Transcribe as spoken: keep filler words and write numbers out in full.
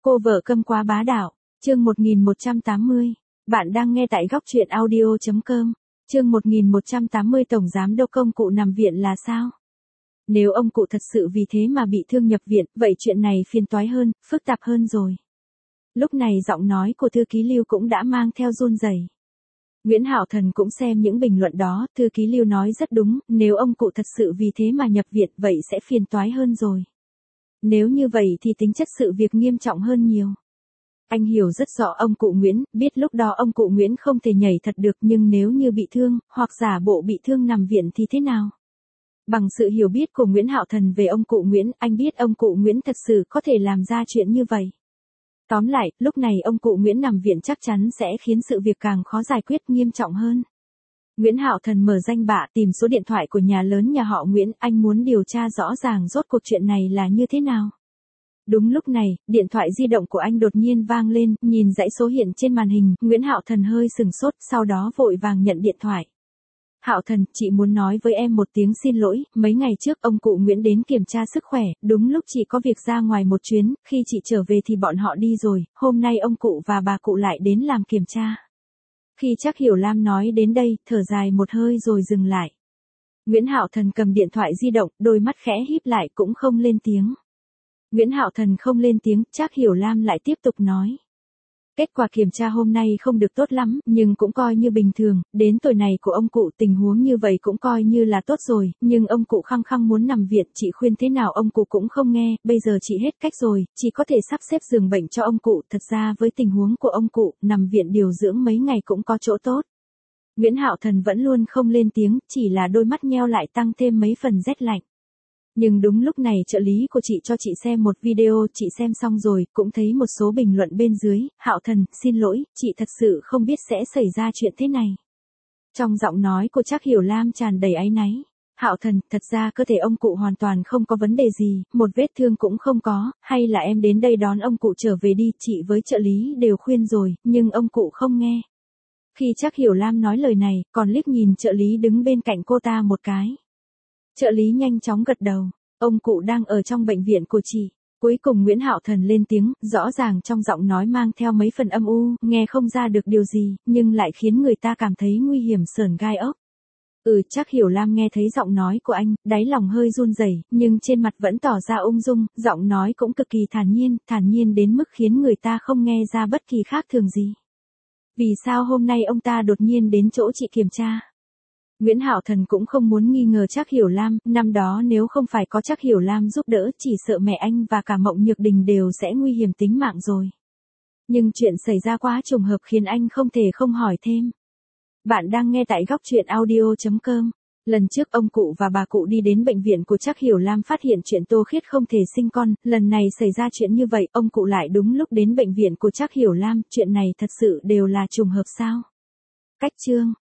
Cô vợ câm quá bá đạo, chương một nghìn một trăm tám mươi. Bạn đang nghe tại góc truyện audio chấm com. Chương một nghìn một trăm tám mươi Tổng Giám đốc ông cụ nằm viện là sao? Nếu ông cụ thật sự vì thế mà bị thương nhập viện, vậy chuyện này phiền toái hơn, phức tạp hơn rồi. Lúc này giọng nói của thư ký Lưu cũng đã mang theo run rẩy. Nguyễn Hạo Thần cũng xem những bình luận đó, thư ký Lưu nói rất đúng, nếu ông cụ thật sự vì thế mà nhập viện vậy sẽ phiền toái hơn rồi. Nếu như vậy thì tính chất sự việc nghiêm trọng hơn nhiều. Anh hiểu rất rõ ông cụ Nguyễn, biết lúc đó ông cụ Nguyễn không thể nhảy thật được, nhưng nếu như bị thương, hoặc giả bộ bị thương nằm viện thì thế nào? Bằng sự hiểu biết của Nguyễn Hạo Thần về ông cụ Nguyễn, anh biết ông cụ Nguyễn thật sự có thể làm ra chuyện như vậy. Tóm lại, lúc này ông cụ Nguyễn nằm viện chắc chắn sẽ khiến sự việc càng khó giải quyết, nghiêm trọng hơn. Nguyễn Hạo Thần mở danh bạ tìm số điện thoại của nhà lớn nhà họ Nguyễn, anh muốn điều tra rõ ràng rốt cuộc chuyện này là như thế nào. Đúng lúc này, điện thoại di động của anh đột nhiên vang lên, nhìn dãy số hiện trên màn hình, Nguyễn Hạo Thần hơi sừng sốt, sau đó vội vàng nhận điện thoại. Hạo Thần, chị muốn nói với em một tiếng xin lỗi, mấy ngày trước ông cụ Nguyễn đến kiểm tra sức khỏe, đúng lúc chị có việc ra ngoài một chuyến, khi chị trở về thì bọn họ đi rồi, hôm nay ông cụ và bà cụ lại đến làm kiểm tra. Khi Trác Hiểu Lam nói đến đây, thở dài một hơi rồi dừng lại. Nguyễn Hạo Thần cầm điện thoại di động, đôi mắt khẽ híp lại cũng không lên tiếng. Nguyễn Hạo Thần không lên tiếng, Trác Hiểu Lam lại tiếp tục nói. Kết quả kiểm tra hôm nay không được tốt lắm, nhưng cũng coi như bình thường, đến tuổi này của ông cụ tình huống như vậy cũng coi như là tốt rồi, nhưng ông cụ khăng khăng muốn nằm viện, chị khuyên thế nào ông cụ cũng không nghe, bây giờ chị hết cách rồi, chỉ có thể sắp xếp giường bệnh cho ông cụ, thật ra với tình huống của ông cụ, nằm viện điều dưỡng mấy ngày cũng có chỗ tốt. Nguyễn Hạo Thần vẫn luôn không lên tiếng, chỉ là đôi mắt nheo lại tăng thêm mấy phần rét lạnh. Nhưng đúng lúc này trợ lý của chị cho chị xem một video, chị xem xong rồi, cũng thấy một số bình luận bên dưới, Hạo Thần, xin lỗi, chị thật sự không biết sẽ xảy ra chuyện thế này. Trong giọng nói của Trác Hiểu Lam tràn đầy áy náy. Hạo Thần, thật ra cơ thể ông cụ hoàn toàn không có vấn đề gì, một vết thương cũng không có, hay là em đến đây đón ông cụ trở về đi, chị với trợ lý đều khuyên rồi, nhưng ông cụ không nghe. Khi Trác Hiểu Lam nói lời này, còn liếc nhìn trợ lý đứng bên cạnh cô ta một cái. Trợ lý nhanh chóng gật đầu, ông cụ đang ở trong bệnh viện của chị. Cuối cùng Nguyễn Hạo Thần lên tiếng, rõ ràng trong giọng nói mang theo mấy phần âm u, nghe không ra được điều gì, nhưng lại khiến người ta cảm thấy nguy hiểm sởn gai ốc. Ừ, Trác Hiểu Lam nghe thấy giọng nói của anh, đáy lòng hơi run rẩy, nhưng trên mặt vẫn tỏ ra ung dung, giọng nói cũng cực kỳ thản nhiên, thản nhiên đến mức khiến người ta không nghe ra bất kỳ khác thường gì. Vì sao hôm nay ông ta đột nhiên đến chỗ chị kiểm tra? Nguyễn Hạo Thần cũng không muốn nghi ngờ Trác Hiểu Lam, năm đó nếu không phải có Trác Hiểu Lam giúp đỡ, chỉ sợ mẹ anh và cả Mộng Nhược Đình đều sẽ nguy hiểm tính mạng rồi. Nhưng chuyện xảy ra quá trùng hợp khiến anh không thể không hỏi thêm. Bạn đang nghe tại góc truyện audio chấm com. Lần trước ông cụ và bà cụ đi đến bệnh viện của Trác Hiểu Lam phát hiện chuyện Tô Khiết không thể sinh con, lần này xảy ra chuyện như vậy, ông cụ lại đúng lúc đến bệnh viện của Trác Hiểu Lam, chuyện này thật sự đều là trùng hợp sao? Cách chương